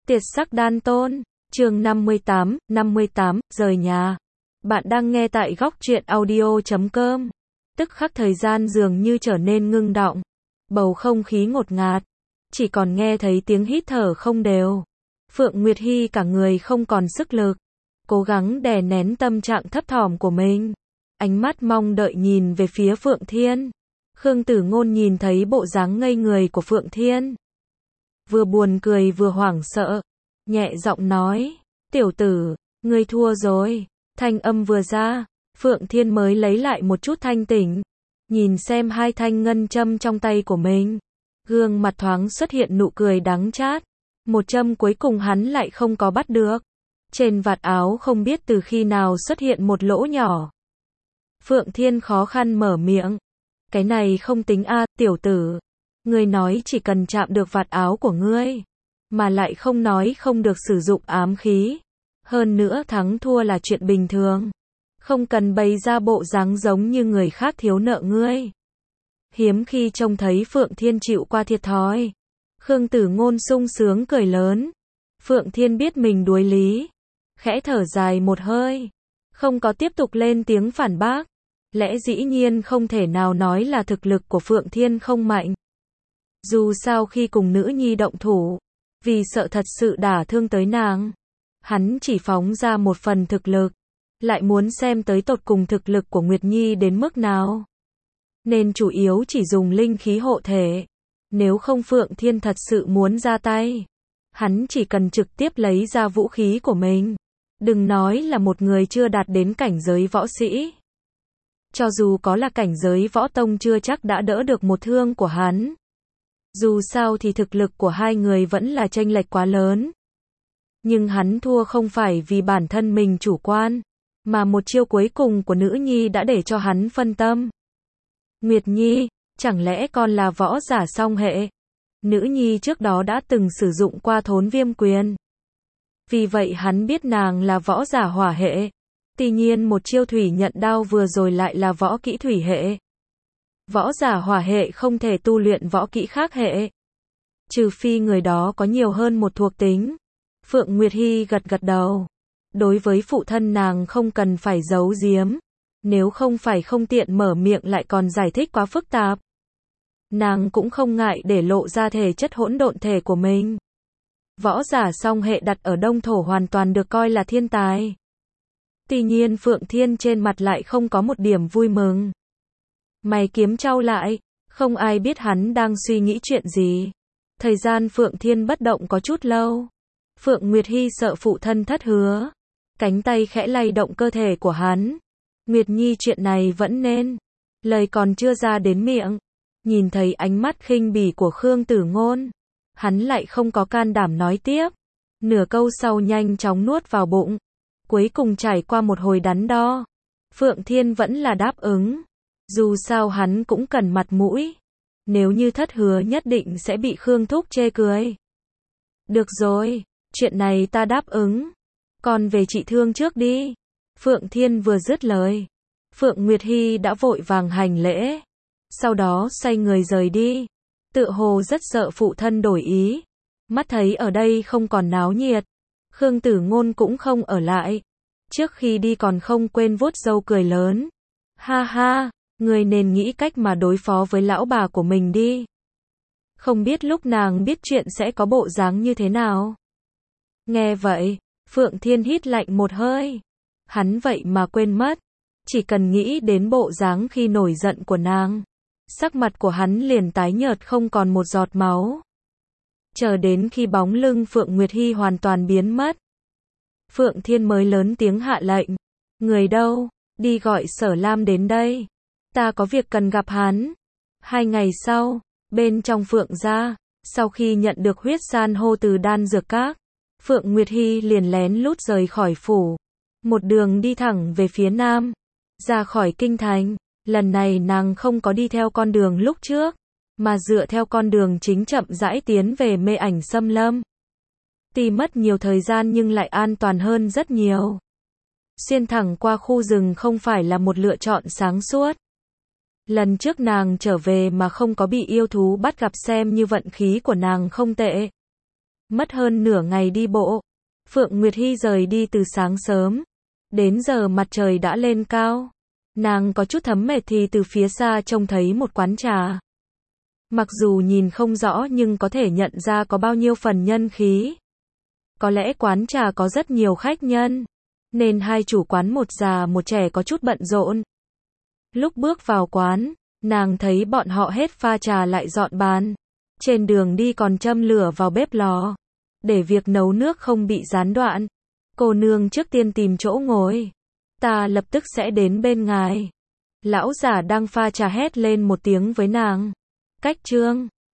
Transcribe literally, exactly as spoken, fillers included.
Tiệt sắc đan tôn, chương năm mươi tám, năm mươi tám, rời nhà. Bạn đang nghe tại góc truyện audio chấm com. Tức khắc thời gian dường như trở nên ngưng đọng. Bầu không khí ngột ngạt. Chỉ còn nghe thấy tiếng hít thở không đều. Phượng Nguyệt Hy cả người không còn sức lực. Cố gắng đè nén tâm trạng thấp thỏm của mình. Ánh mắt mong đợi nhìn về phía Phượng Thiên. Khương Tử Ngôn nhìn thấy bộ dáng ngây người của Phượng Thiên. Vừa buồn cười vừa hoảng sợ. Nhẹ giọng nói, tiểu tử, ngươi thua rồi. Thanh âm vừa ra, Phượng Thiên mới lấy lại một chút thanh tỉnh. Nhìn xem hai thanh ngân châm trong tay của mình. Gương mặt thoáng xuất hiện nụ cười đắng chát. Một châm cuối cùng hắn lại không có bắt được. Trên vạt áo không biết từ khi nào xuất hiện một lỗ nhỏ. Phượng Thiên khó khăn mở miệng. Cái này không tính a, tiểu tử. Ngươi nói chỉ cần chạm được vạt áo của ngươi, mà lại không nói không được sử dụng ám khí. Hơn nữa thắng thua là chuyện bình thường. Không cần bày ra bộ dáng giống như người khác thiếu nợ ngươi. Hiếm khi trông thấy Phượng Thiên chịu qua thiệt thòi. Khương Tử Ngôn sung sướng cười lớn. Phượng Thiên biết mình đuối lý. Khẽ thở dài một hơi. Không có tiếp tục lên tiếng phản bác. Lẽ dĩ nhiên không thể nào nói là thực lực của Phượng Thiên không mạnh. Dù sao khi cùng nữ nhi động thủ, vì sợ thật sự đả thương tới nàng, hắn chỉ phóng ra một phần thực lực, lại muốn xem tới tột cùng thực lực của Nguyệt Nhi đến mức nào. Nên chủ yếu chỉ dùng linh khí hộ thể. Nếu không Phượng Thiên thật sự muốn ra tay, hắn chỉ cần trực tiếp lấy ra vũ khí của mình. Đừng nói là một người chưa đạt đến cảnh giới võ sĩ. Cho dù có là cảnh giới võ tông chưa chắc đã đỡ được một thương của hắn. Dù sao thì thực lực của hai người vẫn là chênh lệch quá lớn. Nhưng hắn thua không phải vì bản thân mình chủ quan, mà một chiêu cuối cùng của nữ nhi đã để cho hắn phân tâm. Nguyệt Nhi, chẳng lẽ con là võ giả song hệ? Nữ nhi trước đó đã từng sử dụng qua thốn viêm quyền. Vì vậy hắn biết nàng là võ giả hỏa hệ. Tuy nhiên một chiêu thủy nhận đao vừa rồi lại là võ kỹ thủy hệ. Võ giả hỏa hệ không thể tu luyện võ kỹ khác hệ. Trừ phi người đó có nhiều hơn một thuộc tính. Phượng Nguyệt Hy gật gật đầu. Đối với phụ thân nàng không cần phải giấu giếm. Nếu không phải không tiện mở miệng lại còn giải thích quá phức tạp. Nàng cũng không ngại để lộ ra thể chất hỗn độn thể của mình. Võ giả song hệ đặt ở đông thổ hoàn toàn được coi là thiên tài. Tuy nhiên Phượng Thiên trên mặt lại không có một điểm vui mừng. Mày kiếm trao lại, không ai biết hắn đang suy nghĩ chuyện gì. Thời gian Phượng Thiên bất động có chút lâu. Phượng Nguyệt Hy sợ phụ thân thất hứa. Cánh tay khẽ lay động cơ thể của hắn. Nguyệt Nhi chuyện này vẫn nên. Lời còn chưa ra đến miệng. Nhìn thấy ánh mắt khinh bỉ của Khương Tử Ngôn. Hắn lại không có can đảm nói tiếp. Nửa câu sau nhanh chóng nuốt vào bụng. Cuối cùng trải qua một hồi đắn đo. Phượng Thiên vẫn là đáp ứng. Dù sao hắn cũng cần mặt mũi. Nếu như thất hứa nhất định sẽ bị Khương Thúc chê cười. Được rồi, chuyện này ta đáp ứng. Còn về trị thương trước đi. Phượng Thiên vừa dứt lời. Phượng Nguyệt Hy đã vội vàng hành lễ. Sau đó xoay người rời đi. Tựa hồ rất sợ phụ thân đổi ý. Mắt thấy ở đây không còn náo nhiệt. Khương Tử Ngôn cũng không ở lại. Trước khi đi còn không quên vuốt râu cười lớn. Ha ha, người nên nghĩ cách mà đối phó với lão bà của mình đi. Không biết lúc nàng biết chuyện sẽ có bộ dáng như thế nào. Nghe vậy, Phượng Thiên hít lạnh một hơi. Hắn vậy mà quên mất. Chỉ cần nghĩ đến bộ dáng khi nổi giận của nàng. Sắc mặt của hắn liền tái nhợt không còn một giọt máu. Chờ đến khi bóng lưng Phượng Nguyệt Hy hoàn toàn biến mất. Phượng Thiên mới lớn tiếng hạ lệnh. Người đâu, đi gọi Sở Lam đến đây. Ta có việc cần gặp hắn. Hai ngày sau, bên trong Phượng gia, sau khi nhận được huyết san hô từ đan dược các, Phượng Nguyệt Hy liền lén lút rời khỏi phủ. Một đường đi thẳng về phía nam. Ra khỏi kinh thành, lần này nàng không có đi theo con đường lúc trước, mà dựa theo con đường chính chậm rãi tiến về Mê Ảnh Xâm Lâm. Tuy mất nhiều thời gian nhưng lại an toàn hơn rất nhiều. Xuyên thẳng qua khu rừng không phải là một lựa chọn sáng suốt. Lần trước nàng trở về mà không có bị yêu thú bắt gặp xem như vận khí của nàng không tệ. Mất hơn nửa ngày đi bộ, Phượng Nguyệt Hy rời đi từ sáng sớm. Đến giờ mặt trời đã lên cao. Nàng có chút thấm mệt thì từ phía xa trông thấy một quán trà. Mặc dù nhìn không rõ nhưng có thể nhận ra có bao nhiêu phần nhân khí. Có lẽ quán trà có rất nhiều khách nhân, nên hai chủ quán một già một trẻ có chút bận rộn. Lúc bước vào quán, nàng thấy bọn họ hết pha trà lại dọn bàn. Trên đường đi còn châm lửa vào bếp lò, để việc nấu nước không bị gián đoạn. Cô nương trước tiên tìm chỗ ngồi. Ta lập tức sẽ đến bên ngài. Lão giả đang pha trà hét lên một tiếng với nàng. Cách trương.